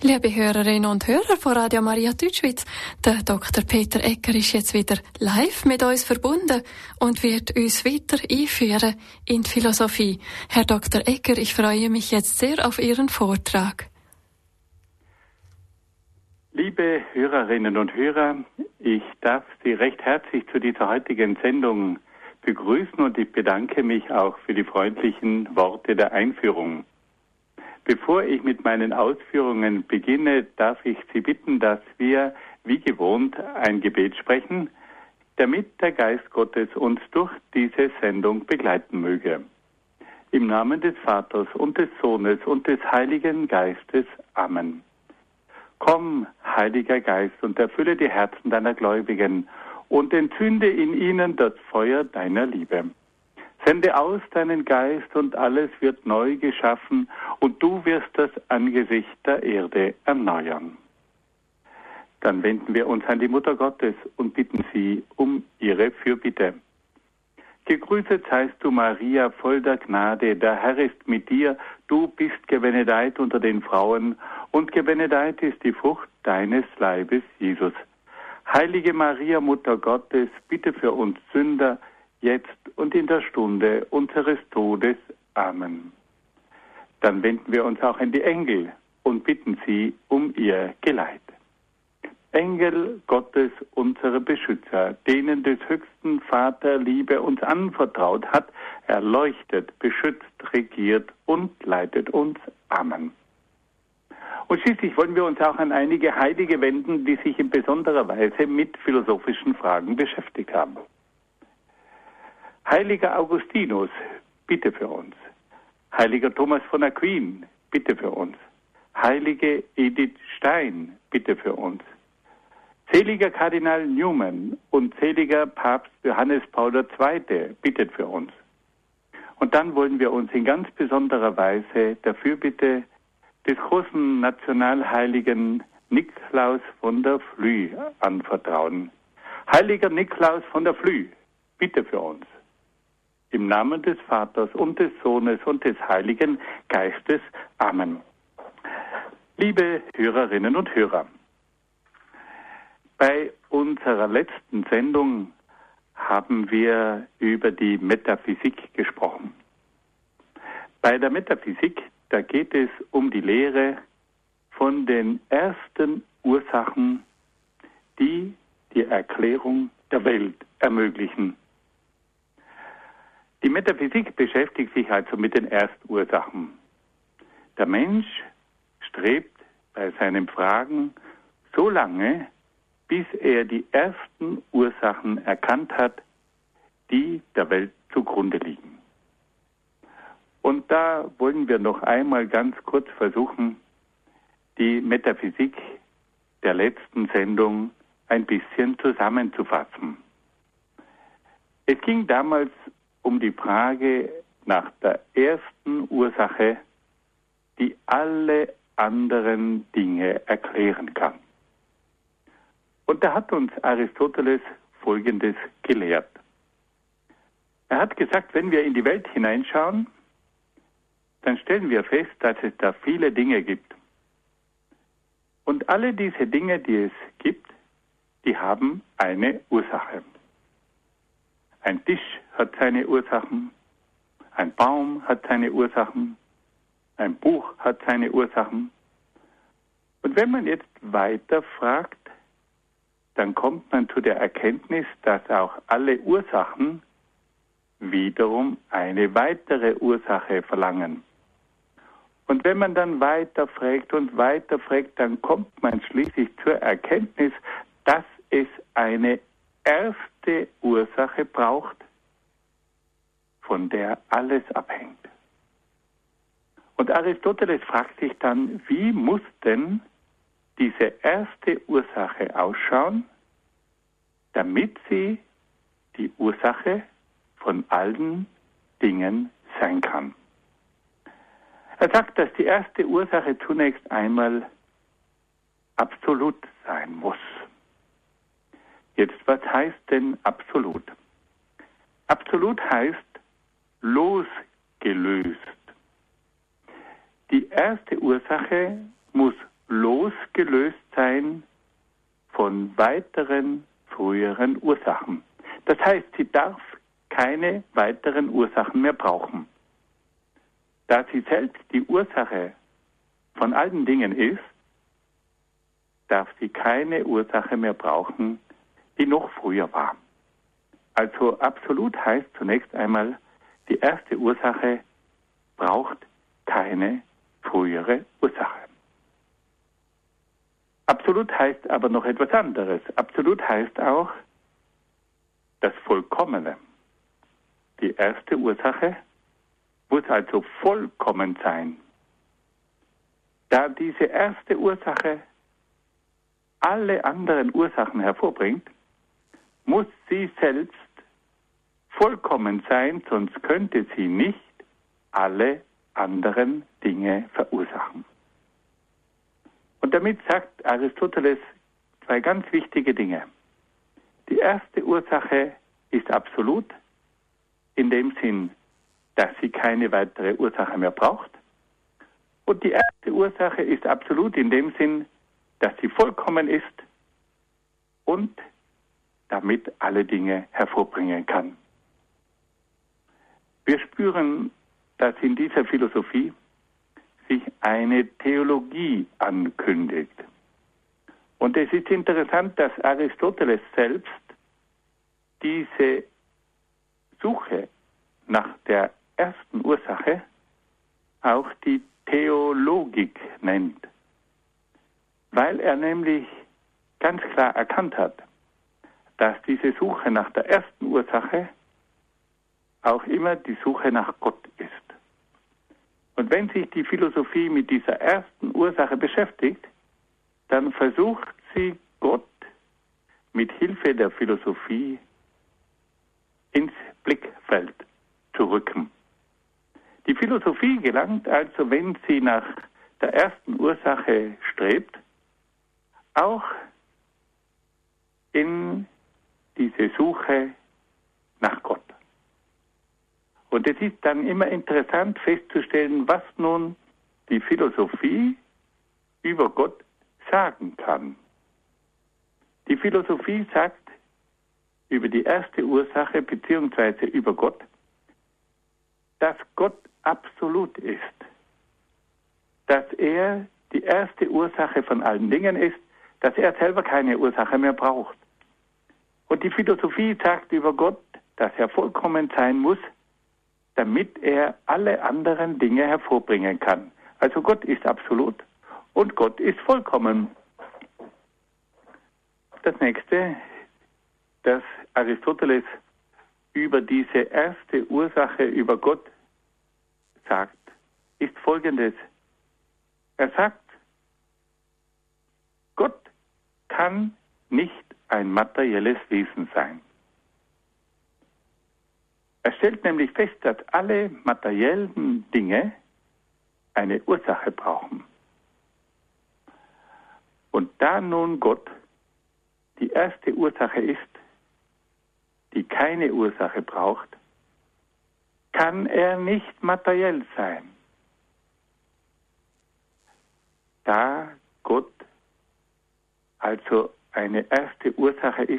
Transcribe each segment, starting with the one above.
Liebe Hörerinnen und Hörer von Radio Maria Deutschschweiz, der Dr. Peter Egger ist jetzt wieder live mit uns verbunden und wird uns weiter einführen in die Philosophie. Herr Dr. Egger, ich freue mich jetzt sehr auf Ihren Vortrag. Liebe Hörerinnen und Hörer, ich darf Sie recht herzlich zu dieser heutigen Sendung begrüßen und ich bedanke mich auch für die freundlichen Worte der Einführung. Bevor ich mit meinen Ausführungen beginne, darf ich Sie bitten, dass wir, wie gewohnt, ein Gebet sprechen, damit der Geist Gottes uns durch diese Sendung begleiten möge. Im Namen des Vaters und des Sohnes und des Heiligen Geistes. Amen. Komm, Heiliger Geist, und erfülle die Herzen deiner Gläubigen und entzünde in ihnen das Feuer deiner Liebe. Sende aus deinen Geist und alles wird neu geschaffen und du wirst das Angesicht der Erde erneuern. Dann wenden wir uns an die Mutter Gottes und bitten sie um ihre Fürbitte. Gegrüßet seist du, Maria, voll der Gnade, der Herr ist mit dir, du bist gebenedeit unter den Frauen und gebenedeit ist die Frucht deines Leibes, Jesus. Heilige Maria, Mutter Gottes, bitte für uns Sünder, jetzt und in der Stunde unseres Todes. Amen. Dann wenden wir uns auch an die Engel und bitten sie um ihr Geleit. Engel Gottes, unsere Beschützer, denen des höchsten Vater Liebe uns anvertraut hat, erleuchtet, beschützt, regiert und leitet uns. Amen. Und schließlich wollen wir uns auch an einige Heilige wenden, die sich in besonderer Weise mit philosophischen Fragen beschäftigt haben. Heiliger Augustinus, bitte für uns. Heiliger Thomas von Aquin, bitte für uns. Heilige Edith Stein, bitte für uns. Seliger Kardinal Newman und seliger Papst Johannes Paul II, bittet für uns. Und dann wollen wir uns in ganz besonderer Weise der Fürbitte des großen Nationalheiligen Niklaus von der Flüe anvertrauen. Heiliger Niklaus von der Flüe, bitte für uns. Im Namen des Vaters und des Sohnes und des Heiligen Geistes. Amen. Liebe Hörerinnen und Hörer, bei unserer letzten Sendung haben wir über die Metaphysik gesprochen. Bei der Metaphysik, da geht es um die Lehre von den ersten Ursachen, die die Erklärung der Welt ermöglichen. Die Metaphysik beschäftigt sich also mit den Erstursachen. Der Mensch strebt bei seinen Fragen so lange, bis er die ersten Ursachen erkannt hat, die der Welt zugrunde liegen. Und da wollen wir noch einmal ganz kurz versuchen, die Metaphysik der letzten Sendung ein bisschen zusammenzufassen. Es ging damals um die Frage nach der ersten Ursache, die alle anderen Dinge erklären kann. Und da hat uns Aristoteles Folgendes gelehrt. Er hat gesagt, wenn wir in die Welt hineinschauen, dann stellen wir fest, dass es da viele Dinge gibt. Und alle diese Dinge, die es gibt, die haben eine Ursache. Ein Tisch hat seine Ursachen, ein Baum hat seine Ursachen, ein Buch hat seine Ursachen. Und wenn man jetzt weiter fragt, dann kommt man zu der Erkenntnis, dass auch alle Ursachen wiederum eine weitere Ursache verlangen. Und wenn man dann weiter fragt, dann kommt man schließlich zur Erkenntnis, dass es eine erste Ursache braucht, von der alles abhängt. Und Aristoteles fragt sich dann, wie muss denn diese erste Ursache ausschauen, damit sie die Ursache von allen Dingen sein kann. Er sagt, dass die erste Ursache zunächst einmal absolut sein muss. Jetzt, was heißt denn absolut? Absolut heißt losgelöst. Die erste Ursache muss losgelöst losgelöst sein von weiteren früheren Ursachen. Das heißt, sie darf keine weiteren Ursachen mehr brauchen. Da sie selbst die Ursache von allen Dingen ist, darf sie keine Ursache mehr brauchen, die noch früher war. Also absolut heißt zunächst einmal, die erste Ursache braucht keine frühere Ursache. Absolut heißt aber noch etwas anderes. Absolut heißt auch das Vollkommene. Die erste Ursache muss also vollkommen sein. Da diese erste Ursache alle anderen Ursachen hervorbringt, muss sie selbst vollkommen sein, sonst könnte sie nicht alle anderen Dinge verursachen. Und damit sagt Aristoteles zwei ganz wichtige Dinge. Die erste Ursache ist absolut, in dem Sinn, dass sie keine weitere Ursache mehr braucht. Und die erste Ursache ist absolut in dem Sinn, dass sie vollkommen ist und damit alle Dinge hervorbringen kann. Wir spüren, dass in dieser Philosophie sich eine Theologie ankündigt. Und es ist interessant, dass Aristoteles selbst diese Suche nach der ersten Ursache auch die Theologik nennt, weil er nämlich ganz klar erkannt hat, dass diese Suche nach der ersten Ursache auch immer die Suche nach Gott ist. Und wenn sich die Philosophie mit dieser ersten Ursache beschäftigt, dann versucht sie Gott mit Hilfe der Philosophie ins Blickfeld zu rücken. Die Philosophie gelangt also, wenn sie nach der ersten Ursache strebt, auch in diese Suche nach Gott. Und es ist dann immer interessant festzustellen, was nun die Philosophie über Gott sagen kann. Die Philosophie sagt über die erste Ursache bzw. über Gott, dass Gott absolut ist, dass er die erste Ursache von allen Dingen ist, dass er selber keine Ursache mehr braucht. Und die Philosophie sagt über Gott, dass er vollkommen sein muss, damit er alle anderen Dinge hervorbringen kann. Also Gott ist absolut und Gott ist vollkommen. Das nächste, das Aristoteles über diese erste Ursache über Gott sagt, ist Folgendes. Er sagt, Gott kann nicht ein materielles Wesen sein. Er stellt nämlich fest, dass alle materiellen Dinge eine Ursache brauchen. Und da nun Gott die erste Ursache ist, die keine Ursache braucht, kann er nicht materiell sein. Da Gott also eine erste Ursache ist,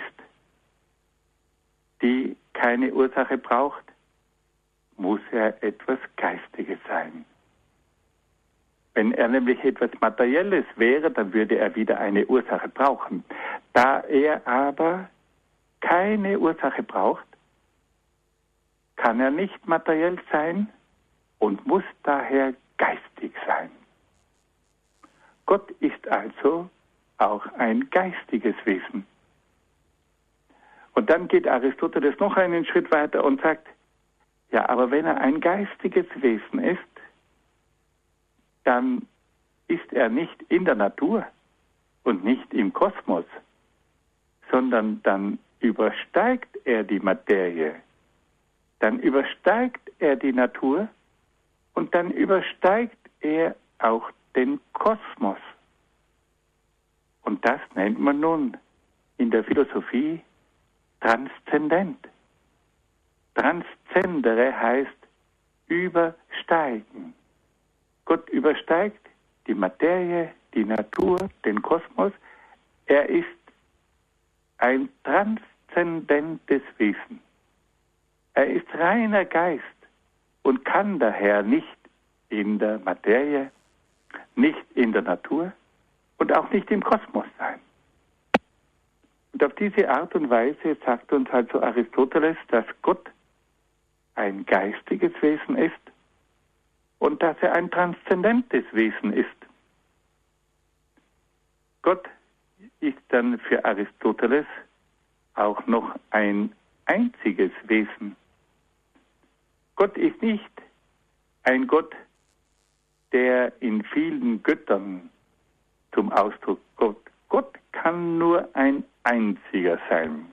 die keine Ursache braucht, muss er etwas Geistiges sein. Wenn er nämlich etwas Materielles wäre, dann würde er wieder eine Ursache brauchen. Da er aber keine Ursache braucht, kann er nicht materiell sein und muss daher geistig sein. Gott ist also auch ein geistiges Wesen. Und dann geht Aristoteles noch einen Schritt weiter und sagt, ja, aber wenn er ein geistiges Wesen ist, dann ist er nicht in der Natur und nicht im Kosmos, sondern dann übersteigt er die Materie, dann übersteigt er die Natur und dann übersteigt er auch den Kosmos. Und das nennt man nun in der Philosophie transzendent. Transzendere heißt übersteigen. Gott übersteigt die Materie, die Natur, den Kosmos. Er ist ein transzendentes Wesen. Er ist reiner Geist und kann daher nicht in der Materie, nicht in der Natur und auch nicht im Kosmos sein. Und auf diese Art und Weise sagt uns also Aristoteles, dass Gott ein geistiges Wesen ist und dass er ein transzendentes Wesen ist. Gott ist dann für Aristoteles auch noch ein einziges Wesen. Gott ist nicht ein Gott, der in vielen Göttern zum Ausdruck kommt. Gott kann nur ein einziger sein.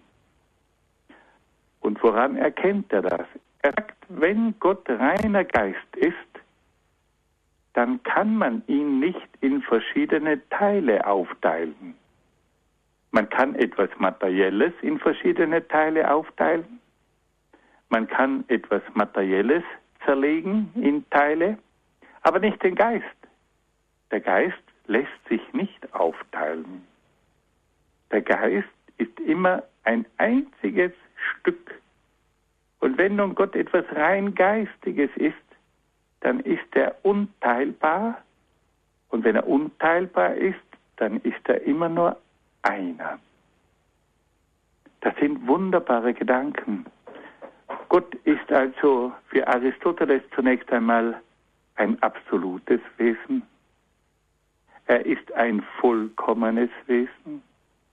Und woran erkennt er das? Er sagt, wenn Gott reiner Geist ist, dann kann man ihn nicht in verschiedene Teile aufteilen. Man kann etwas Materielles in verschiedene Teile aufteilen. Man kann etwas Materielles zerlegen in Teile, aber nicht den Geist. Der Geist lässt sich nicht aufteilen. Der Geist ist immer ein einziges Stück. Und wenn nun Gott etwas rein Geistiges ist, dann ist er unteilbar. Und wenn er unteilbar ist, dann ist er immer nur einer. Das sind wunderbare Gedanken. Gott ist also für Aristoteles zunächst einmal ein absolutes Wesen. Er ist ein vollkommenes Wesen.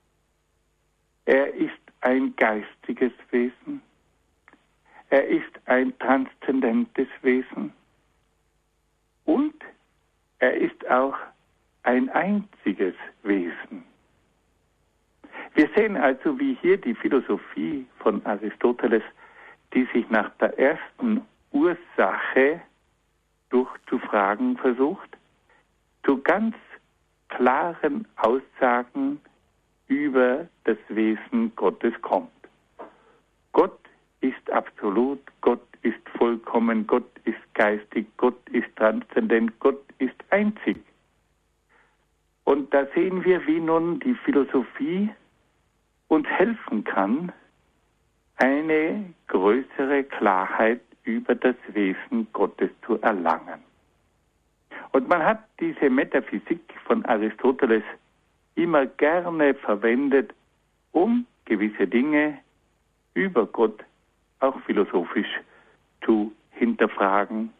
Er ist ein geistiges Wesen. Er ist ein transzendentes Wesen. Und er ist auch ein einziges Wesen. Wir sehen also, wie hier die Philosophie von Aristoteles, die sich nach der ersten Ursache durchzufragen versucht, zu ganz klaren Aussagen über das Wesen Gottes kommt. Gott ist absolut, Gott ist vollkommen, Gott ist geistig, Gott ist transzendent, Gott ist einzig. Und da sehen wir, wie nun die Philosophie uns helfen kann, eine größere Klarheit über das Wesen Gottes zu erlangen. Und man hat diese Metaphysik von Aristoteles immer gerne verwendet, um gewisse Dinge über Gott auch philosophisch zu hinterfragen.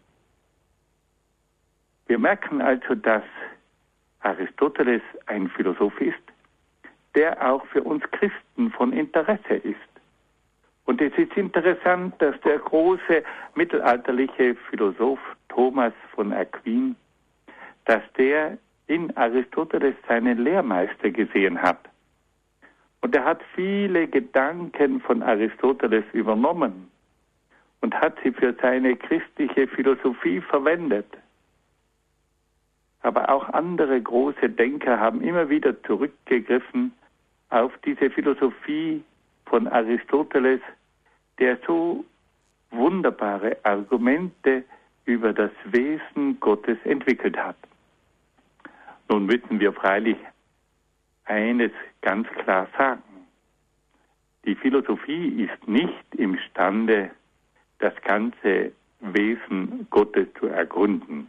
Wir merken also, dass Aristoteles ein Philosoph ist, der auch für uns Christen von Interesse ist. Und es ist interessant, dass der große mittelalterliche Philosoph Thomas von Aquin, dass der in Aristoteles seinen Lehrmeister gesehen hat. Und er hat viele Gedanken von Aristoteles übernommen und hat sie für seine christliche Philosophie verwendet. Aber auch andere große Denker haben immer wieder zurückgegriffen auf diese Philosophie von Aristoteles, der so wunderbare Argumente über das Wesen Gottes entwickelt hat. Nun müssen wir freilich eines ganz klar sagen. Die Philosophie ist nicht imstande, das ganze Wesen Gottes zu ergründen.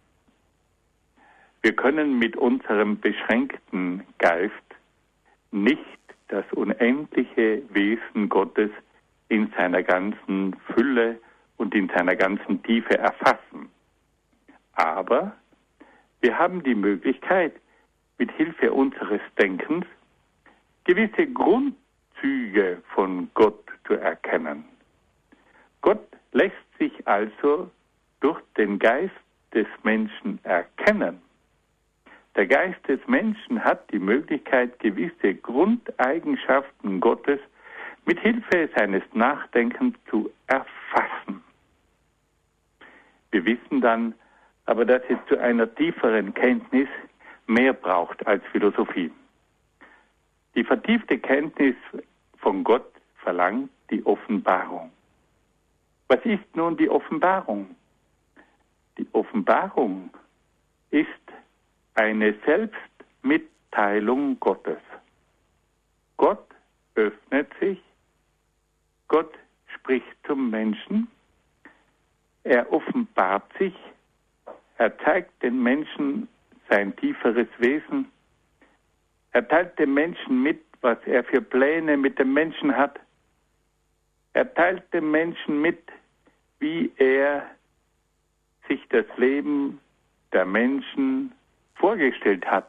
Wir können mit unserem beschränkten Geist nicht das unendliche Wesen Gottes in seiner ganzen Fülle und in seiner ganzen Tiefe erfassen. Aber wir haben die Möglichkeit, mit Hilfe unseres Denkens gewisse Grundzüge von Gott zu erkennen. Gott lässt sich also durch den Geist des Menschen erkennen. Der Geist des Menschen hat die Möglichkeit, gewisse Grundeigenschaften Gottes mit Hilfe seines Nachdenkens zu erfassen. Wir wissen dann aber, dass es zu einer tieferen Kenntnis mehr braucht als Philosophie. Die vertiefte Kenntnis von Gott verlangt die Offenbarung. Was ist nun die Offenbarung? Die Offenbarung ist eine selbst Mitteilung Gottes. Gott öffnet sich, Gott spricht zum Menschen, er offenbart sich, er zeigt den Menschen sein tieferes Wesen, er teilt dem Menschen mit, was er für Pläne mit dem Menschen hat, er teilt dem Menschen mit, wie er sich das Leben der Menschen vorgestellt hat.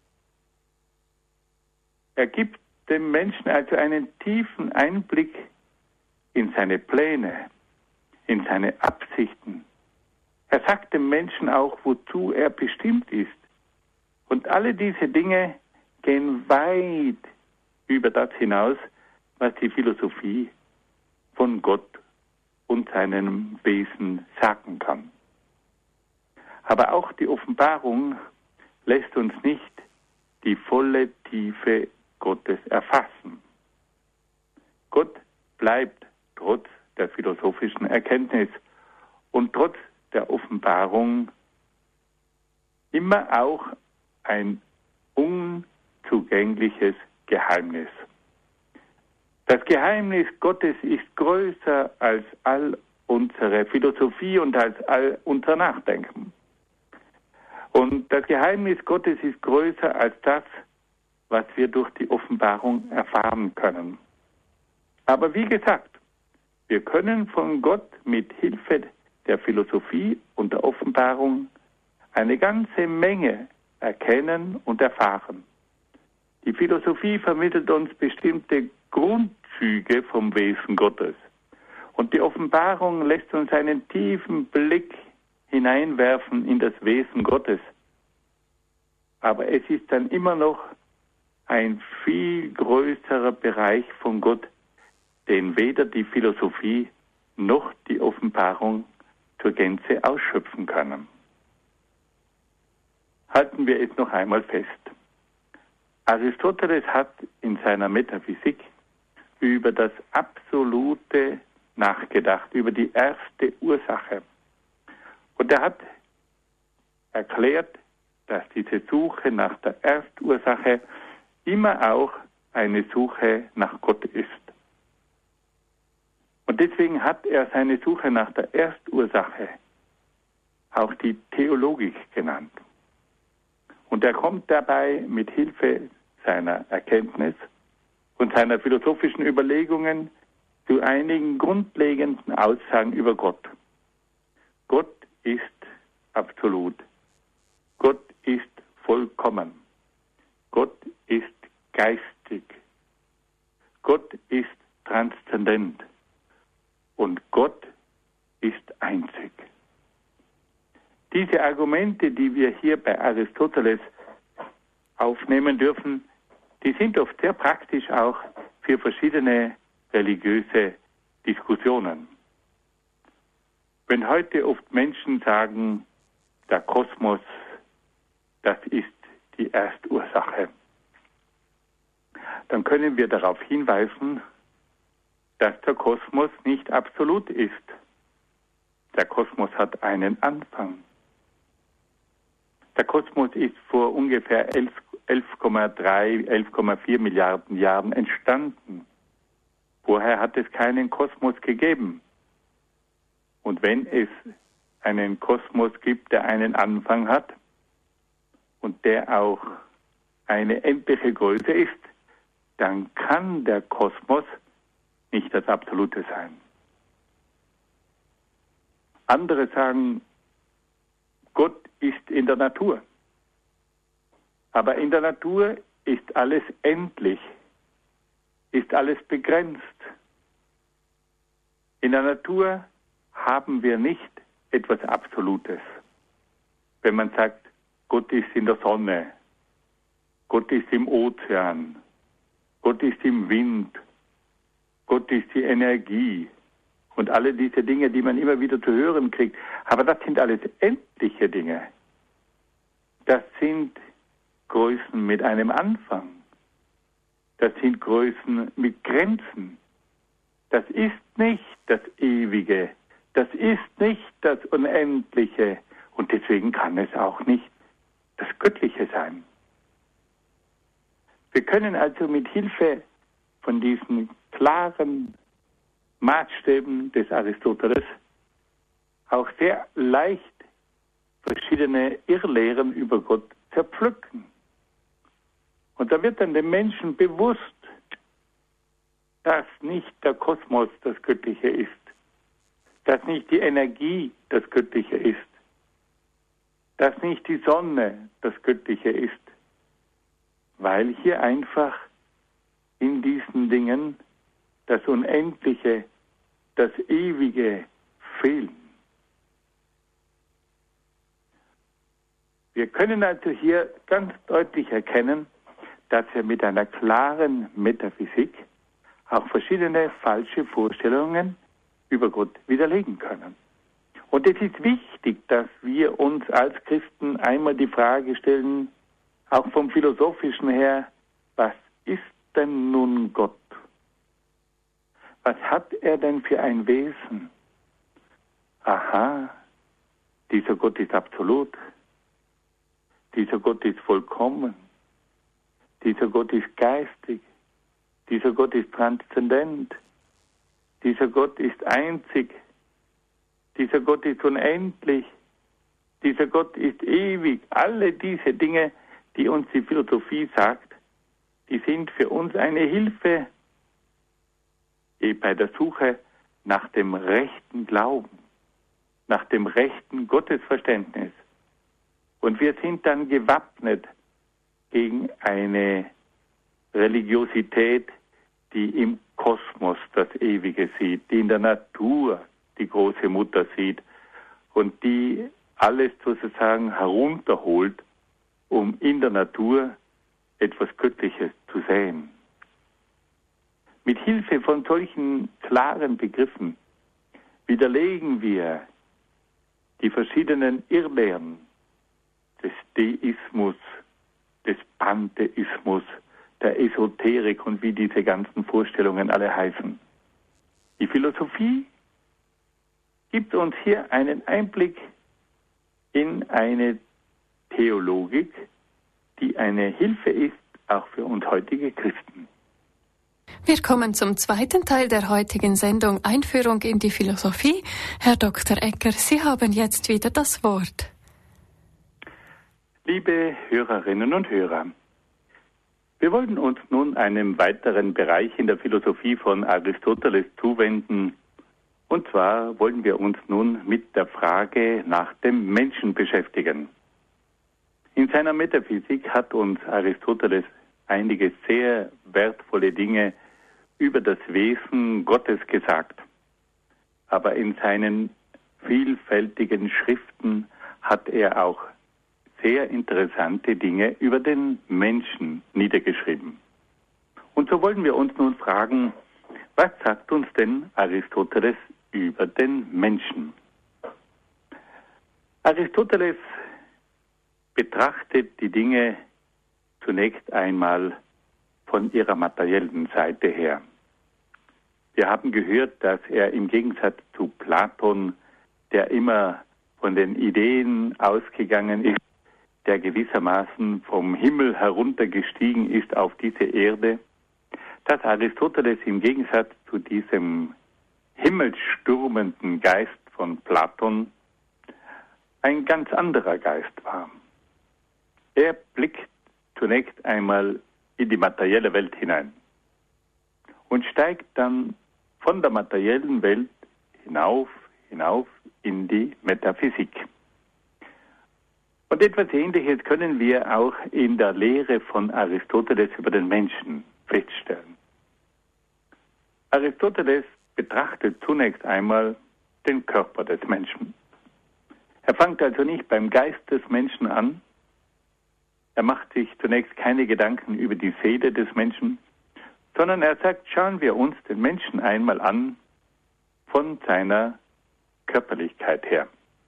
Er gibt dem Menschen also einen tiefen Einblick in seine Pläne, in seine Absichten. Er sagt dem Menschen auch, wozu er bestimmt ist. Und alle diese Dinge gehen weit über das hinaus, was die Philosophie von Gott und seinem Wesen sagen kann. Aber auch die Offenbarung lässt uns nicht die volle Tiefe Gottes erfassen. Gott bleibt trotz der philosophischen Erkenntnis und trotz der Offenbarung immer auch ein unzugängliches Geheimnis. Das Geheimnis Gottes ist größer als all unsere Philosophie und als all unser Nachdenken. Und das Geheimnis Gottes ist größer als das, was wir durch die Offenbarung erfahren können. Aber wie gesagt, wir können von Gott mit Hilfe der Philosophie und der Offenbarung eine ganze Menge erkennen und erfahren. Die Philosophie vermittelt uns bestimmte Grundzüge vom Wesen Gottes. Und die Offenbarung lässt uns einen tiefen Blick hineinwerfen in das Wesen Gottes. Aber es ist dann immer noch ein viel größerer Bereich von Gott, den weder die Philosophie noch die Offenbarung zur Gänze ausschöpfen können. Halten wir es noch einmal fest. Aristoteles hat in seiner Metaphysik über das Absolute nachgedacht, über die erste Ursache. Und er hat erklärt, dass diese Suche nach der Erstursache immer auch eine Suche nach Gott ist. Und deswegen hat er seine Suche nach der Erstursache auch die Theologik genannt. Und er kommt dabei mit Hilfe seiner Erkenntnis und seiner philosophischen Überlegungen zu einigen grundlegenden Aussagen über Gott. Gott ist absolut. Gott ist vollkommen. Gott ist geistig. Gott ist transzendent. Und Gott ist einzig. Diese Argumente, die wir hier bei Aristoteles aufnehmen dürfen, die sind oft sehr praktisch auch für verschiedene religiöse Diskussionen. Wenn heute oft Menschen sagen, der Kosmos, das ist die Erstursache, dann können wir darauf hinweisen, dass der Kosmos nicht absolut ist. Der Kosmos hat einen Anfang. Der Kosmos ist vor ungefähr 11,3, 11,4 Milliarden Jahren entstanden. Vorher hat es keinen Kosmos gegeben. Und wenn es einen Kosmos gibt, der einen Anfang hat und der auch eine endliche Größe ist, dann kann der Kosmos nicht das Absolute sein. Andere sagen, Gott ist in der Natur. Aber in der Natur ist alles endlich, ist alles begrenzt. In der Natur haben wir nicht etwas Absolutes. Wenn man sagt, Gott ist in der Sonne, Gott ist im Ozean, Gott ist im Wind, Gott ist die Energie und alle diese Dinge, die man immer wieder zu hören kriegt. Aber das sind alles endliche Dinge. Das sind Größen mit einem Anfang. Das sind Größen mit Grenzen. Das ist nicht das Ewige. Das ist nicht das Unendliche. Und deswegen kann es auch nicht das Göttliche sein. Wir können also mit Hilfe von diesen klaren Maßstäben des Aristoteles auch sehr leicht verschiedene Irrlehren über Gott zerpflücken. Und da wird dann dem Menschen bewusst, dass nicht der Kosmos das Göttliche ist, dass nicht die Energie das Göttliche ist, dass nicht die Sonne das Göttliche ist, weil hier einfach in diesen Dingen das Unendliche, das Ewige fehlen. Wir können also hier ganz deutlich erkennen, dass wir mit einer klaren Metaphysik auch verschiedene falsche Vorstellungen über Gott widerlegen können. Und es ist wichtig, dass wir uns als Christen einmal die Frage stellen, auch vom Philosophischen her, was ist denn nun Gott? Was hat er denn für ein Wesen? Aha, dieser Gott ist absolut. Dieser Gott ist vollkommen. Dieser Gott ist geistig. Dieser Gott ist transzendent. Dieser Gott ist einzig. Dieser Gott ist unendlich. Dieser Gott ist ewig. Alle diese Dinge, die uns die Philosophie sagt, die sind für uns eine Hilfe bei der Suche nach dem rechten Glauben, nach dem rechten Gottesverständnis. Und wir sind dann gewappnet gegen eine Religiosität, die im Kosmos das Ewige sieht, die in der Natur die große Mutter sieht und die alles sozusagen herunterholt, um in der Natur etwas Göttliches zu sehen. Mit Hilfe von solchen klaren Begriffen widerlegen wir die verschiedenen Irrlehren des Deismus, des Pantheismus, der Esoterik und wie diese ganzen Vorstellungen alle heißen. Die Philosophie gibt uns hier einen Einblick in eine Theologik, die eine Hilfe ist, auch für uns heutige Christen. Wir kommen zum zweiten Teil der heutigen Sendung Einführung in die Philosophie. Herr Dr. Egger, Sie haben jetzt wieder das Wort. Liebe Hörerinnen und Hörer, wir wollen uns nun einem weiteren Bereich in der Philosophie von Aristoteles zuwenden. Und zwar wollen wir uns nun mit der Frage nach dem Menschen beschäftigen. In seiner Metaphysik hat uns Aristoteles einige sehr wertvolle Dinge über das Wesen Gottes gesagt. Aber in seinen vielfältigen Schriften hat er auch sehr interessante Dinge über den Menschen niedergeschrieben. Und so wollen wir uns nun fragen, was sagt uns denn Aristoteles über den Menschen? Aristoteles betrachtet die Dinge zunächst einmal von ihrer materiellen Seite her. Wir haben gehört, dass er im Gegensatz zu Platon, der immer von den Ideen ausgegangen ist, der gewissermaßen vom Himmel heruntergestiegen ist auf diese Erde, dass Aristoteles im Gegensatz zu diesem himmelstürmenden Geist von Platon ein ganz anderer Geist war. Er blickt zunächst einmal in die materielle Welt hinein und steigt dann von der materiellen Welt hinauf in die Metaphysik. Und etwas Ähnliches können wir auch in der Lehre von Aristoteles über den Menschen feststellen. Aristoteles betrachtet zunächst einmal den Körper des Menschen. Er fängt also nicht beim Geist des Menschen an. Er macht sich zunächst keine Gedanken über die Seele des Menschen, sondern er sagt, schauen wir uns den Menschen einmal an von seiner Körperlichkeit her.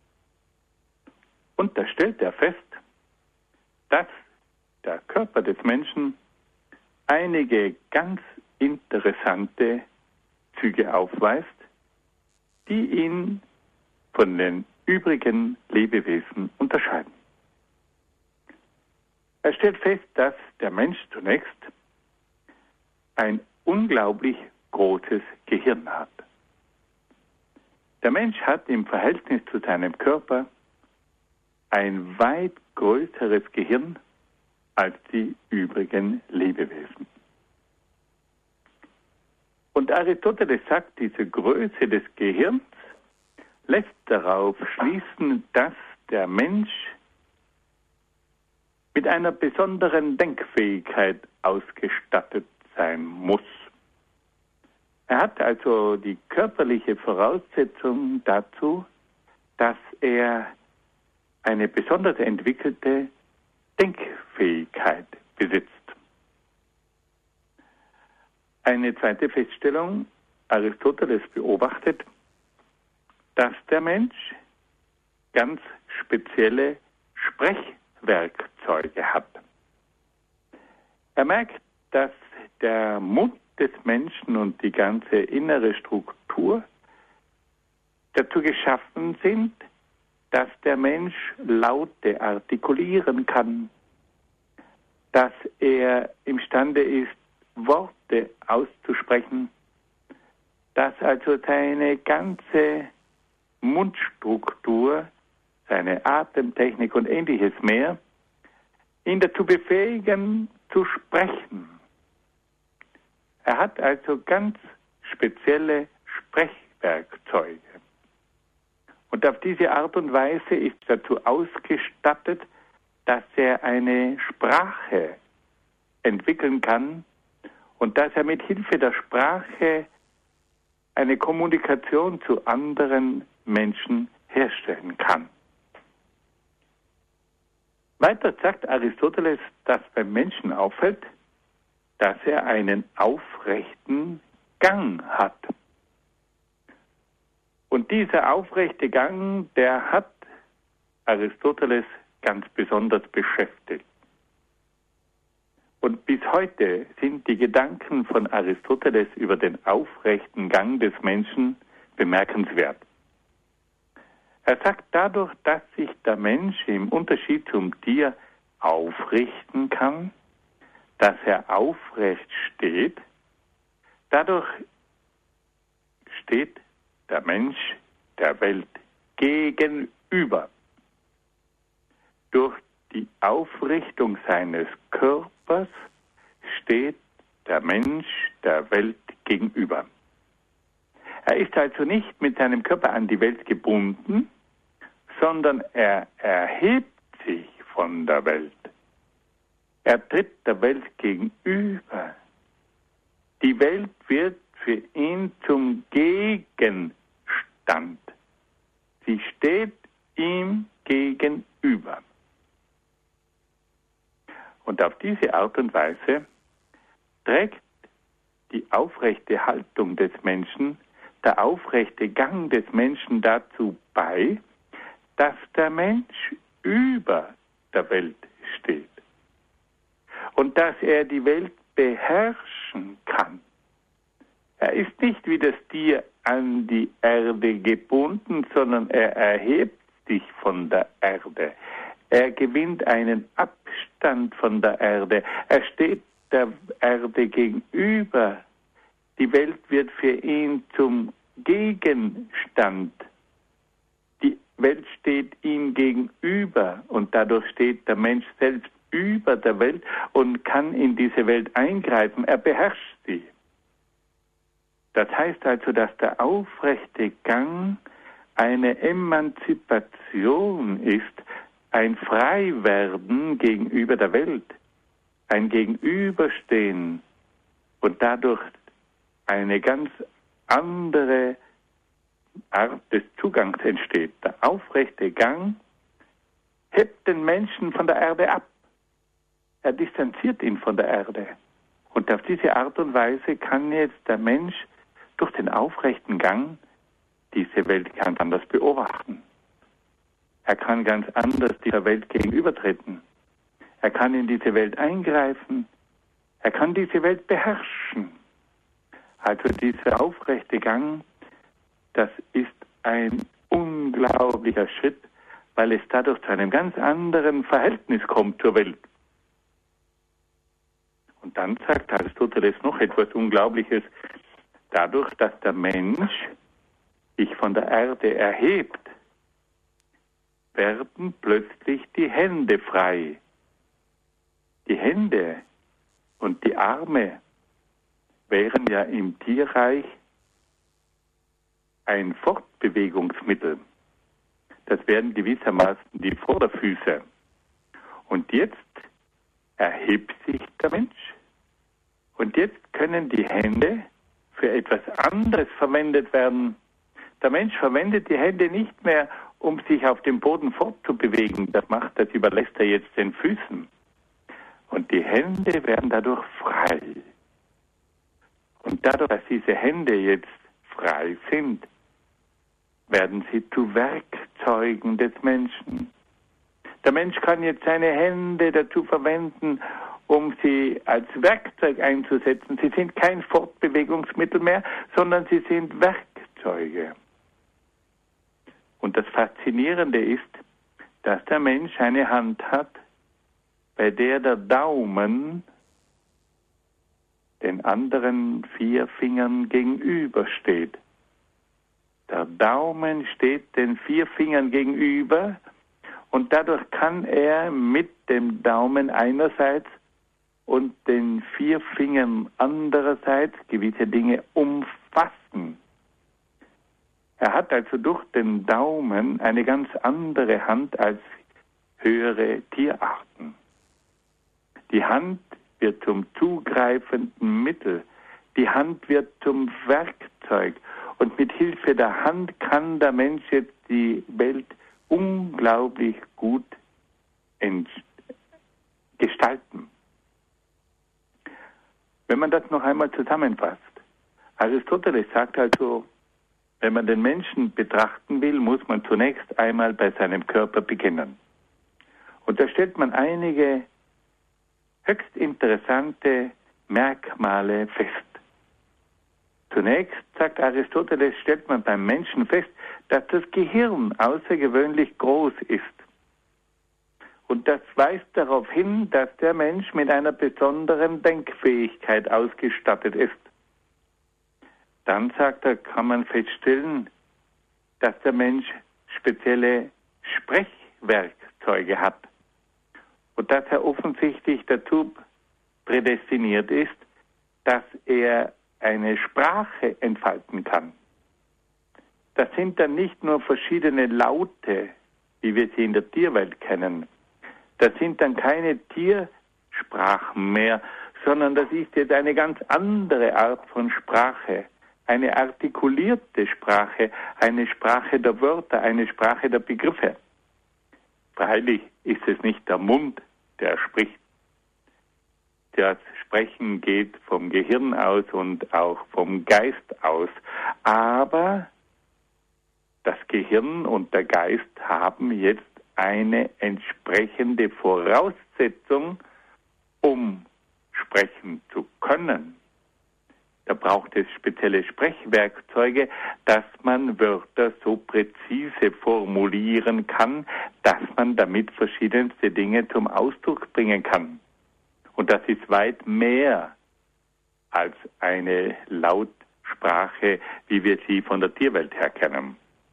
Und da stellt er fest, dass der Körper des Menschen einige ganz interessante Züge aufweist, die ihn von den übrigen Lebewesen unterscheiden. Er stellt fest, dass der Mensch zunächst ein unglaublich großes Gehirn hat. Der Mensch hat im Verhältnis zu seinem Körper ein weit größeres Gehirn als die übrigen Lebewesen. Und Aristoteles sagt, diese Größe des Gehirns lässt darauf schließen, dass der Mensch mit einer besonderen Denkfähigkeit ausgestattet sein muss. Er hat also die körperliche Voraussetzung dazu, dass er eine besonders entwickelte Denkfähigkeit besitzt. Eine zweite Feststellung: Aristoteles beobachtet, dass der Mensch ganz spezielle Sprechwerkzeuge hat. Er merkt, dass der Mund des Menschen und die ganze innere Struktur dazu geschaffen sind, dass der Mensch Laute artikulieren kann, dass er imstande ist, Worte auszusprechen, dass also seine ganze Mundstruktur, seine Atemtechnik und ähnliches mehr ihn dazu befähigen, zu sprechen. Er hat also ganz spezielle Sprechwerkzeuge. Und auf diese Art und Weise ist er dazu ausgestattet, dass er eine Sprache entwickeln kann und dass er mit Hilfe der Sprache eine Kommunikation zu anderen Menschen herstellen kann. Weiter sagt Aristoteles, dass beim Menschen auffällt, dass er einen aufrechten Gang hat. Und dieser aufrechte Gang, der hat Aristoteles ganz besonders beschäftigt. Und bis heute sind die Gedanken von Aristoteles über den aufrechten Gang des Menschen bemerkenswert. Er sagt, dadurch, dass sich der Mensch im Unterschied zum Tier aufrichten kann, dass er aufrecht steht, dadurch steht der Mensch der Welt gegenüber. Durch die Aufrichtung seines Körpers steht der Mensch der Welt gegenüber. Er ist also nicht mit seinem Körper an die Welt gebunden, sondern er erhebt sich von der Welt. Er tritt der Welt gegenüber. Die Welt wird für ihn zum Gegenstand. Sie steht ihm gegenüber. Und auf diese Art und Weise trägt die aufrechte Haltung des Menschen, der aufrechte Gang des Menschen dazu bei, dass der Mensch über der Welt steht und dass er die Welt beherrschen kann. Er ist nicht wie das Tier an die Erde gebunden, sondern er erhebt sich von der Erde. Er gewinnt einen Abstand von der Erde. Er steht der Erde gegenüber. Die Welt wird für ihn zum Gegenstand. Die Welt steht ihm gegenüber und dadurch steht der Mensch selbst über der Welt und kann in diese Welt eingreifen. Er beherrscht sie. Das heißt also, dass der aufrechte Gang eine Emanzipation ist, ein Freiwerden gegenüber der Welt, ein Gegenüberstehen und dadurch eine ganz andere Art des Zugangs entsteht. Der aufrechte Gang hebt den Menschen von der Erde ab. Er distanziert ihn von der Erde. Und auf diese Art und Weise kann jetzt der Mensch durch den aufrechten Gang diese Welt ganz anders beobachten. Er kann ganz anders dieser Welt gegenübertreten. Er kann in diese Welt eingreifen. Er kann diese Welt beherrschen. Also dieser aufrechte Gang, das ist ein unglaublicher Schritt, weil es dadurch zu einem ganz anderen Verhältnis kommt zur Welt. Und dann sagt Aristoteles noch etwas Unglaubliches. Dadurch, dass der Mensch sich von der Erde erhebt, werden plötzlich die Hände frei. Die Hände und die Arme wären ja im Tierreich ein Fortbewegungsmittel. Das wären gewissermaßen die Vorderfüße. Und jetzt erhebt sich der Mensch. Und jetzt können die Hände für etwas anderes verwendet werden. Der Mensch verwendet die Hände nicht mehr, um sich auf dem Boden fortzubewegen. Das überlässt er jetzt den Füßen. Und die Hände werden dadurch frei. Und dadurch, dass diese Hände jetzt frei sind, werden sie zu Werkzeugen des Menschen. Der Mensch kann jetzt seine Hände dazu verwenden, um sie als Werkzeug einzusetzen. Sie sind kein Fortbewegungsmittel mehr, sondern sie sind Werkzeuge. Und das Faszinierende ist, dass der Mensch eine Hand hat, bei der der Daumen den anderen 4 Fingern gegenübersteht. Der Daumen steht den 4 Fingern gegenüber und dadurch kann er mit dem Daumen einerseits und den 4 Fingern andererseits gewisse Dinge umfassen. Er hat also durch den Daumen eine ganz andere Hand als höhere Tierarten. Die Hand wird zum zugreifenden Mittel. Die Hand wird zum Werkzeug. Und mit Hilfe der Hand kann der Mensch jetzt die Welt unglaublich gut gestalten. Wenn man das noch einmal zusammenfasst. Aristoteles sagt also, wenn man den Menschen betrachten will, muss man zunächst einmal bei seinem Körper beginnen. Und da stellt man einige höchst interessante Merkmale fest. Zunächst, sagt Aristoteles, stellt man beim Menschen fest, dass das Gehirn außergewöhnlich groß ist. Und das weist darauf hin, dass der Mensch mit einer besonderen Denkfähigkeit ausgestattet ist. Dann, sagt er, kann man feststellen, dass der Mensch spezielle Sprechwerkzeuge hat. Und dass er offensichtlich dazu prädestiniert ist, dass er eine Sprache entfalten kann. Das sind dann nicht nur verschiedene Laute, wie wir sie in der Tierwelt kennen. Das sind dann keine Tiersprachen mehr, sondern das ist jetzt eine ganz andere Art von Sprache. Eine artikulierte Sprache, eine Sprache der Wörter, eine Sprache der Begriffe. Freilich ist es nicht der Mund, der spricht. Das Sprechen geht vom Gehirn aus und auch vom Geist aus. Aber das Gehirn und der Geist haben jetzt eine entsprechende Voraussetzung, um sprechen zu können. Da braucht es spezielle Sprechwerkzeuge, dass man Wörter so präzise formulieren kann, dass man damit verschiedenste Dinge zum Ausdruck bringen kann. Und das ist weit mehr als eine Lautsprache, wie wir sie von der Tierwelt her kennen.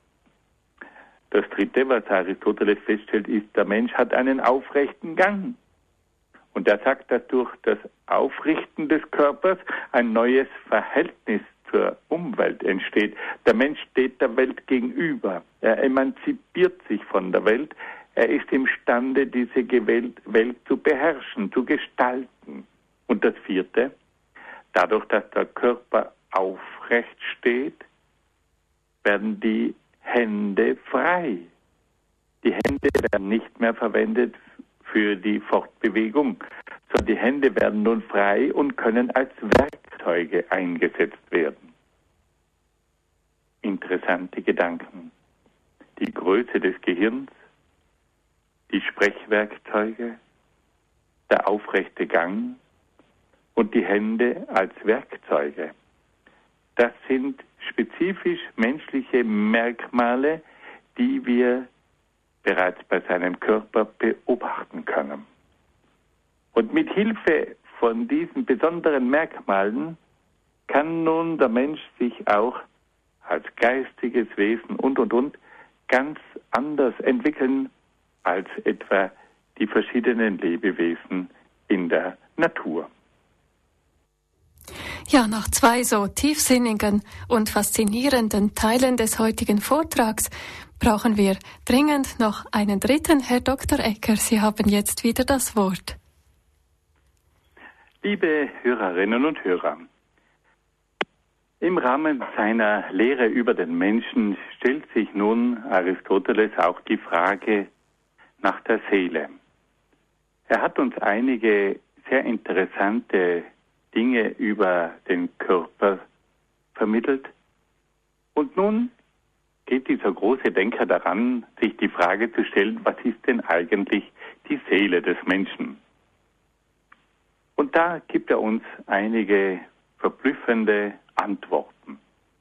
Das Dritte, was Aristoteles feststellt, ist, der Mensch hat einen aufrechten Gang. Und er sagt, dass durch das Aufrichten des Körpers ein neues Verhältnis zur Umwelt entsteht. Der Mensch steht der Welt gegenüber. Er emanzipiert sich von der Welt. Er ist imstande, diese Welt zu beherrschen, zu gestalten. Und das Vierte, dadurch, dass der Körper aufrecht steht, werden die Hände frei. Die Hände werden nicht mehr verwendet für die Fortbewegung, sondern die Hände werden nun frei und können als Werkzeuge eingesetzt werden. Interessante Gedanken. Die Größe des Gehirns, die Sprechwerkzeuge, der aufrechte Gang und die Hände als Werkzeuge. Das sind spezifisch menschliche Merkmale, die wir bereits bei seinem Körper beobachten können. Und mit Hilfe von diesen besonderen Merkmalen kann nun der Mensch sich auch als geistiges Wesen und ganz anders entwickeln als etwa die verschiedenen Lebewesen in der Natur. Ja, nach 2 so tiefsinnigen und faszinierenden Teilen des heutigen Vortrags brauchen wir dringend noch einen dritten. Herr Dr. Ecker, Sie haben jetzt wieder das Wort. Liebe Hörerinnen und Hörer, im Rahmen seiner Lehre über den Menschen stellt sich nun Aristoteles auch die Frage nach der Seele. Er hat uns einige sehr interessante Dinge über den Körper vermittelt. Und nun geht dieser große Denker daran, sich die Frage zu stellen, was ist denn eigentlich die Seele des Menschen? Und da gibt er uns einige verblüffende Antworten.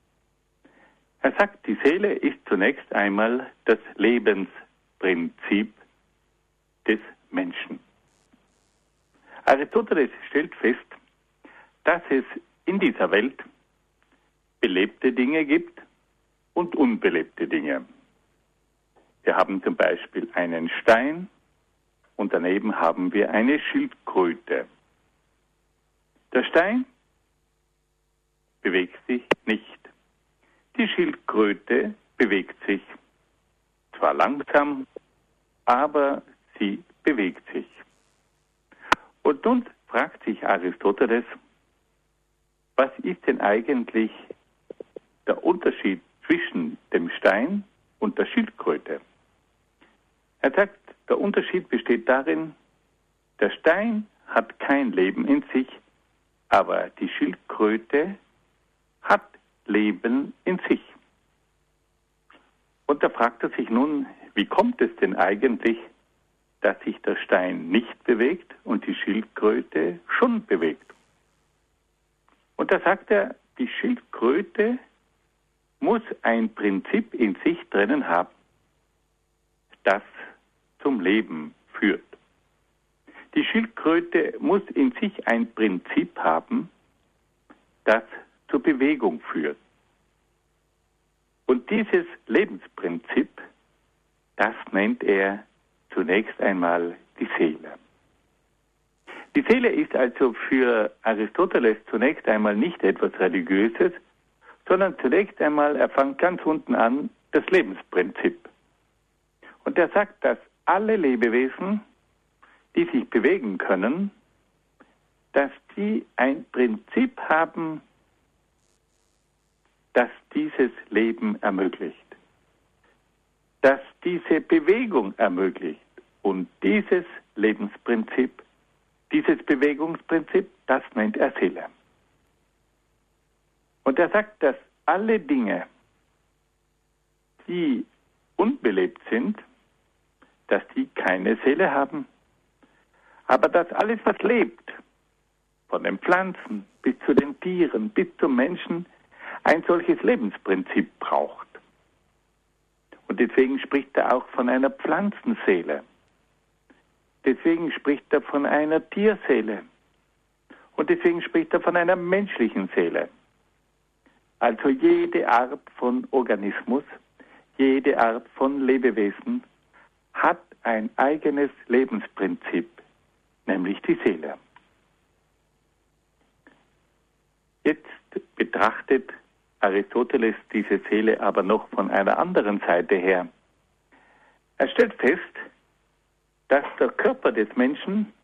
Er sagt, die Seele ist zunächst einmal das Lebensprinzip des Menschen. Aristoteles stellt fest, dass es in dieser Welt belebte Dinge gibt und unbelebte Dinge. Wir haben zum Beispiel einen Stein und daneben haben wir eine Schildkröte. Der Stein bewegt sich nicht. Die Schildkröte bewegt sich. Zwar langsam, aber sie bewegt sich. Und nun fragt sich Aristoteles, was ist denn eigentlich der Unterschied zwischen dem Stein und der Schildkröte? Er sagt, der Unterschied besteht darin, der Stein hat kein Leben in sich, aber die Schildkröte hat Leben in sich. Und da fragt er sich nun, wie kommt es denn eigentlich, dass sich der Stein nicht bewegt und die Schildkröte schon bewegt? Und da sagt er, die Schildkröte muss ein Prinzip in sich drinnen haben, das zum Leben führt. Die Schildkröte muss in sich ein Prinzip haben, das zur Bewegung führt. Und dieses Lebensprinzip, das nennt er zunächst einmal die Seele. Die Seele ist also für Aristoteles zunächst einmal nicht etwas Religiöses, sondern zunächst einmal, er fängt ganz unten an, das Lebensprinzip. Und er sagt, dass alle Lebewesen, die sich bewegen können, dass die ein Prinzip haben, das dieses Leben ermöglicht, das diese Bewegung ermöglicht. Und dieses Lebensprinzip, dieses Bewegungsprinzip, das nennt er Seele. Und er sagt, dass alle Dinge, die unbelebt sind, dass die keine Seele haben, aber dass alles, was lebt, von den Pflanzen bis zu den Tieren, bis zum Menschen, ein solches Lebensprinzip braucht. Und deswegen spricht er auch von einer Pflanzenseele. Deswegen spricht er von einer Tierseele. Und deswegen spricht er von einer menschlichen Seele. Also jede Art von Organismus, jede Art von Lebewesen hat ein eigenes Lebensprinzip, nämlich die Seele. Jetzt betrachtet Aristoteles diese Seele aber noch von einer anderen Seite her. Er stellt fest, dass der Körper des Menschen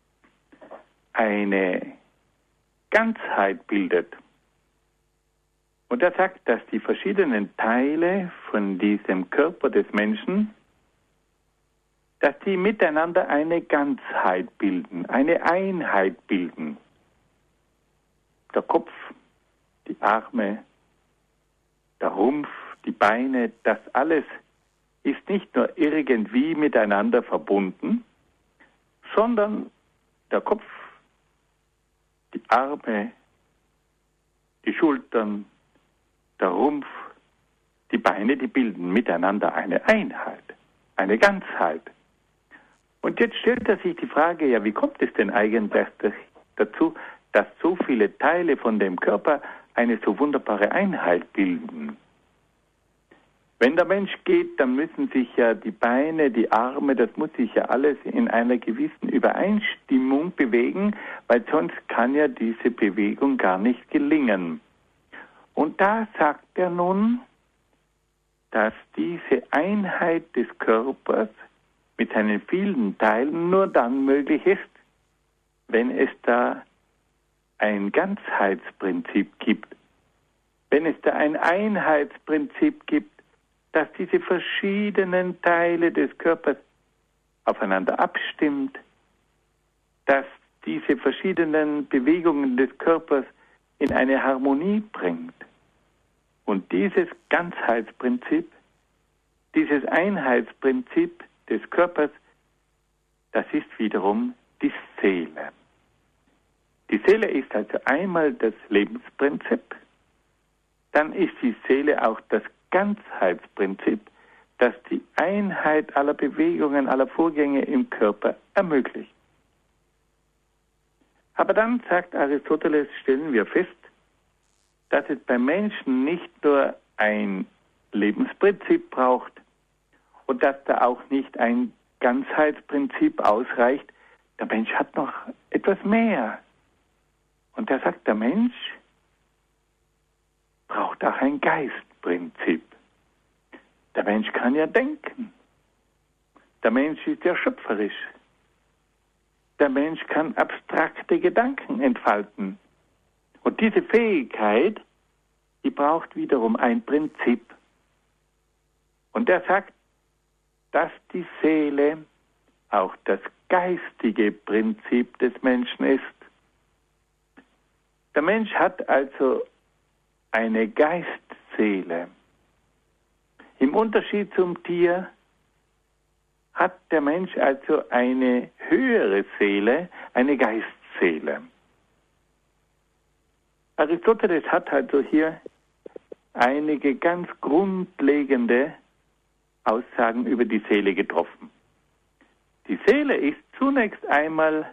eine Ganzheit bildet. Und er sagt, dass die verschiedenen Teile von diesem Körper des Menschen, dass die miteinander eine Ganzheit bilden, eine Einheit bilden. Der Kopf, die Arme, der Rumpf, die Beine, das alles ist nicht nur irgendwie miteinander verbunden, sondern der Kopf, die Arme, die Schultern, der Rumpf, die Beine, die bilden miteinander eine Einheit, eine Ganzheit. Und jetzt stellt er sich die Frage, ja, wie kommt es denn eigentlich, dazu, dass so viele Teile von dem Körper eine so wunderbare Einheit bilden. Wenn der Mensch geht, dann müssen sich ja die Beine, die Arme, das muss sich ja alles in einer gewissen Übereinstimmung bewegen, weil sonst kann ja diese Bewegung gar nicht gelingen. Und da sagt er nun, dass diese Einheit des Körpers mit seinen vielen Teilen nur dann möglich ist, wenn es da ein Ganzheitsprinzip gibt. Wenn es da ein Einheitsprinzip gibt, dass diese verschiedenen Teile des Körpers aufeinander abstimmt, dass diese verschiedenen Bewegungen des Körpers in eine Harmonie bringt. Und dieses Ganzheitsprinzip, dieses Einheitsprinzip des Körpers, das ist wiederum die Seele. Die Seele ist also einmal das Lebensprinzip, dann ist die Seele auch das Ganzheitsprinzip, das die Einheit aller Bewegungen, aller Vorgänge im Körper ermöglicht. Aber dann, sagt Aristoteles, stellen wir fest, dass es beim Menschen nicht nur ein Lebensprinzip braucht und dass da auch nicht ein Ganzheitsprinzip ausreicht. Der Mensch hat noch etwas mehr. Und da sagt der Mensch, braucht auch ein Geistprinzip. Der Mensch kann ja denken. Der Mensch ist ja schöpferisch. Der Mensch kann abstrakte Gedanken entfalten. Und diese Fähigkeit, die braucht wiederum ein Prinzip. Und er sagt, dass die Seele auch das geistige Prinzip des Menschen ist. Der Mensch hat also eine Geistseele. Im Unterschied zum Tier hat der Mensch also eine höhere Seele, eine Geistseele. Aristoteles hat also hier einige ganz grundlegende Aussagen über die Seele getroffen. Die Seele ist zunächst einmal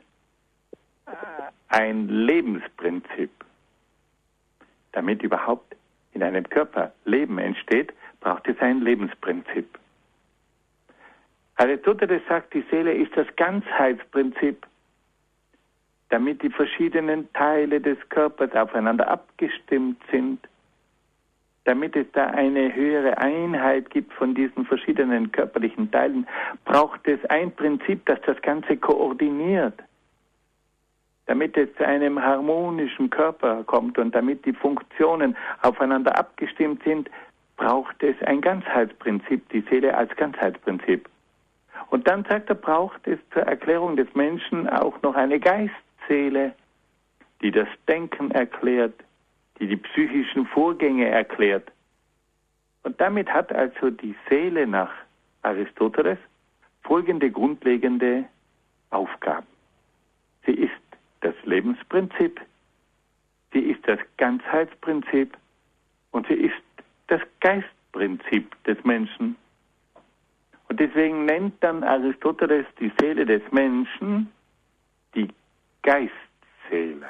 ein Lebensprinzip. Damit überhaupt in einem Körper Leben entsteht, braucht es ein Lebensprinzip. Aristoteles sagt, die Seele ist das Ganzheitsprinzip, damit die verschiedenen Teile des Körpers aufeinander abgestimmt sind, damit es da eine höhere Einheit gibt von diesen verschiedenen körperlichen Teilen, braucht es ein Prinzip, das das Ganze koordiniert. Damit es zu einem harmonischen Körper kommt und damit die Funktionen aufeinander abgestimmt sind, braucht es ein Ganzheitsprinzip, die Seele als Ganzheitsprinzip. Und dann sagt er, braucht es zur Erklärung des Menschen auch noch eine Geistseele, die das Denken erklärt, die die psychischen Vorgänge erklärt. Und damit hat also die Seele nach Aristoteles folgende grundlegende Aufgaben. Sie ist das Lebensprinzip, sie ist das Ganzheitsprinzip und sie ist das Geistprinzip des Menschen. Und deswegen nennt dann Aristoteles die Seele des Menschen die Geistseele.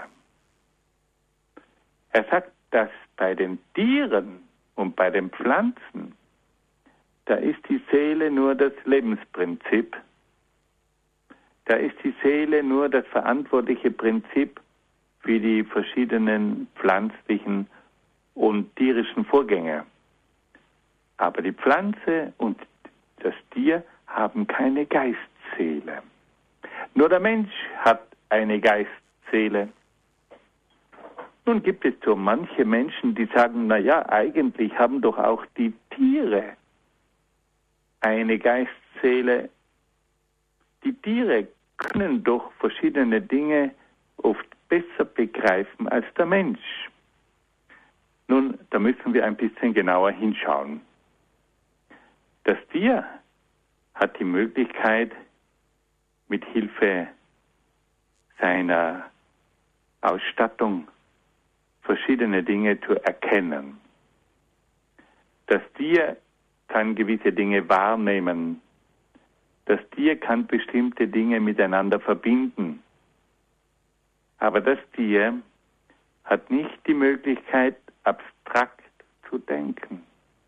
Er sagt, dass bei den Tieren und bei den Pflanzen, da ist die Seele nur das Lebensprinzip. Da ist die Seele nur das verantwortliche Prinzip für die verschiedenen pflanzlichen und tierischen Vorgänge. Aber die Pflanze und das Tier haben keine Geistseele. Nur der Mensch hat eine Geistseele. Nun gibt es so manche Menschen, die sagen, naja, eigentlich haben doch auch die Tiere eine Geistseele. Die Tiere können doch verschiedene Dinge oft besser begreifen als der Mensch. Nun, da müssen wir ein bisschen genauer hinschauen. Das Tier hat die Möglichkeit, mit Hilfe seiner Ausstattung verschiedene Dinge zu erkennen. Das Tier kann gewisse Dinge wahrnehmen. Das Tier kann bestimmte Dinge miteinander verbinden. Aber das Tier hat nicht die Möglichkeit, abstrakt zu denken.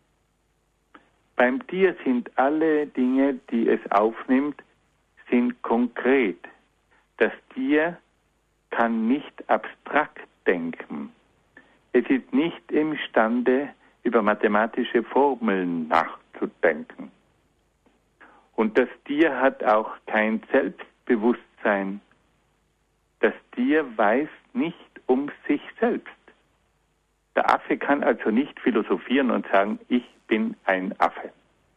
Beim Tier sind alle Dinge, die es aufnimmt, sind konkret. Das Tier kann nicht abstrakt denken. Es ist nicht imstande, über mathematische Formeln nachzudenken. Und das Tier hat auch kein Selbstbewusstsein. Das Tier weiß nicht um sich selbst. Der Affe kann also nicht philosophieren und sagen, ich bin ein Affe.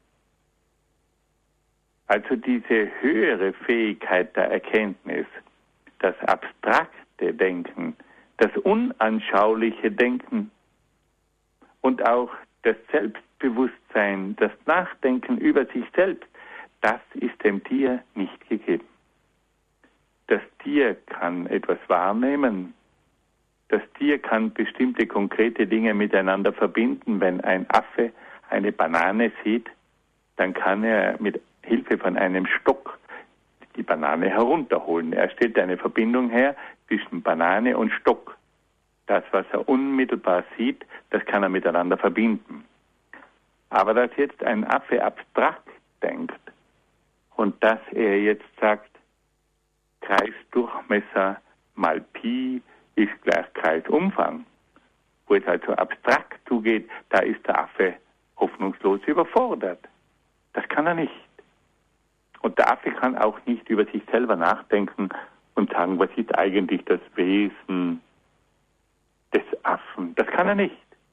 Also diese höhere Fähigkeit der Erkenntnis, das abstrakte Denken, das unanschauliche Denken und auch das Selbstbewusstsein, das Nachdenken über sich selbst, das ist dem Tier nicht gegeben. Das Tier kann etwas wahrnehmen. Das Tier kann bestimmte konkrete Dinge miteinander verbinden. Wenn ein Affe eine Banane sieht, dann kann er mit Hilfe von einem Stock die Banane herunterholen. Er stellt eine Verbindung her zwischen Banane und Stock. Das, was er unmittelbar sieht, das kann er miteinander verbinden. Aber dass jetzt ein Affe abstrakt denkt und dass er jetzt sagt, Kreisdurchmesser mal Pi ist gleich Kreisumfang, wo es also abstrakt zugeht, da ist der Affe hoffnungslos überfordert. Das kann er nicht. Und der Affe kann auch nicht über sich selber nachdenken und sagen, was ist eigentlich das Wesen des Affen. Das kann er nicht.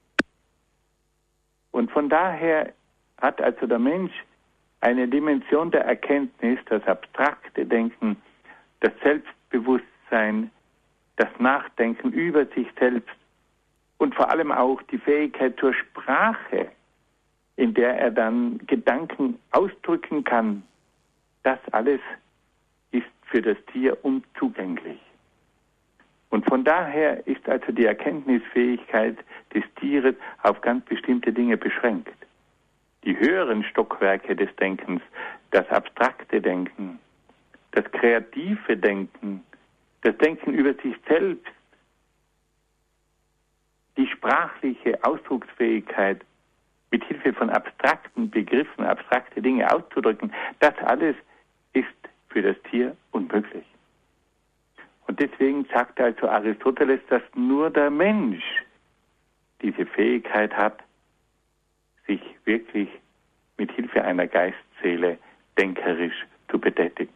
Und von daher hat also der Mensch eine Dimension der Erkenntnis, das abstrakte Denken, das Selbstbewusstsein, das Nachdenken über sich selbst und vor allem auch die Fähigkeit zur Sprache, in der er dann Gedanken ausdrücken kann. Das alles ist für das Tier unzugänglich. Und von daher ist also die Erkenntnisfähigkeit des Tieres auf ganz bestimmte Dinge beschränkt. Die höheren Stockwerke des Denkens, das abstrakte Denken, das kreative Denken, das Denken über sich selbst, die sprachliche Ausdrucksfähigkeit, mit Hilfe von abstrakten Begriffen, abstrakte Dinge auszudrücken, das alles ist für das Tier unmöglich. Und deswegen sagt also Aristoteles, dass nur der Mensch diese Fähigkeit hat, sich wirklich mit Hilfe einer Geistseele denkerisch zu betätigen.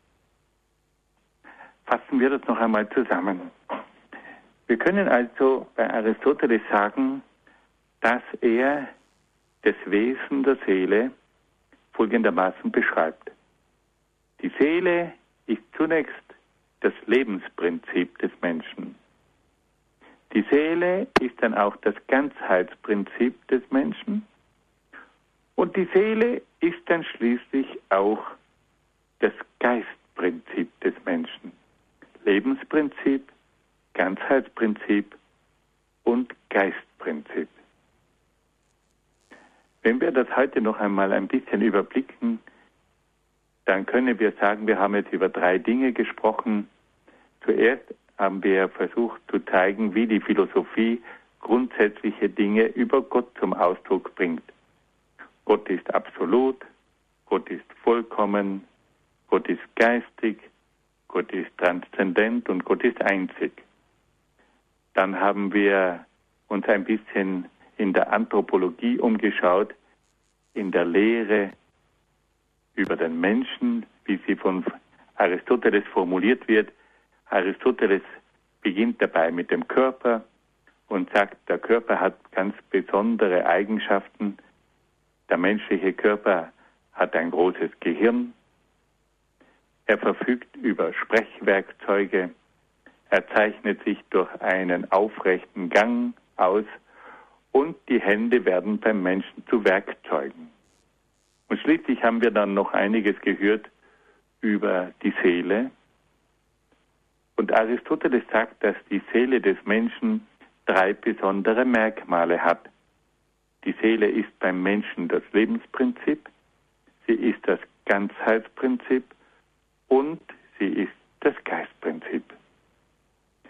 Fassen wir das noch einmal zusammen. Wir können also bei Aristoteles sagen, dass er das Wesen der Seele folgendermaßen beschreibt. Die Seele ist zunächst das Lebensprinzip des Menschen. Die Seele ist dann auch das Ganzheitsprinzip des Menschen. Und die Seele ist dann schließlich auch das Geistprinzip des Menschen. Lebensprinzip, Ganzheitsprinzip und Geistprinzip. Wenn wir das heute noch einmal ein bisschen überblicken, dann können wir sagen, wir haben jetzt über 3 Dinge gesprochen. Zuerst haben wir versucht zu zeigen, wie die Philosophie grundsätzliche Dinge über Gott zum Ausdruck bringt. Gott ist absolut, Gott ist vollkommen, Gott ist geistig, Gott ist transzendent und Gott ist einzig. Dann haben wir uns ein bisschen in der Anthropologie umgeschaut, in der Lehre über den Menschen, wie sie von Aristoteles formuliert wird. Aristoteles beginnt dabei mit dem Körper und sagt, der Körper hat ganz besondere Eigenschaften. Der menschliche Körper hat ein großes Gehirn. Er verfügt über Sprechwerkzeuge. Er zeichnet sich durch einen aufrechten Gang aus und die Hände werden beim Menschen zu Werkzeugen. Und schließlich haben wir dann noch einiges gehört über die Seele. Und Aristoteles sagt, dass die Seele des Menschen 3 besondere Merkmale hat. Die Seele ist beim Menschen das Lebensprinzip, sie ist das Ganzheitsprinzip und sie ist das Geistprinzip.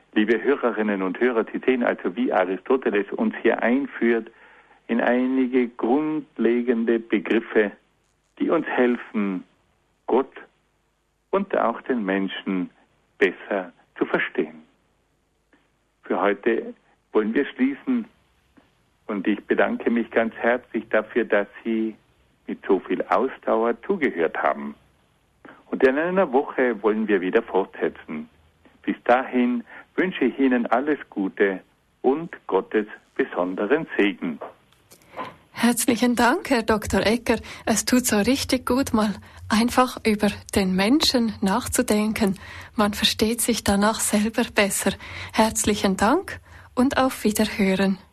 Liebe Hörerinnen und Hörer, Sie sehen also, wie Aristoteles uns hier einführt in einige grundlegende Begriffe, die uns helfen, Gott und auch den Menschen besser zu verstehen. Für heute wollen wir schließen und ich bedanke mich ganz herzlich dafür, dass Sie mit so viel Ausdauer zugehört haben. Und in einer Woche wollen wir wieder fortsetzen. Bis dahin wünsche ich Ihnen alles Gute und Gottes besonderen Segen. Herzlichen Dank, Herr Dr. Ecker. Es tut so richtig gut, mal einfach über den Menschen nachzudenken. Man versteht sich danach selber besser. Herzlichen Dank und auf Wiederhören.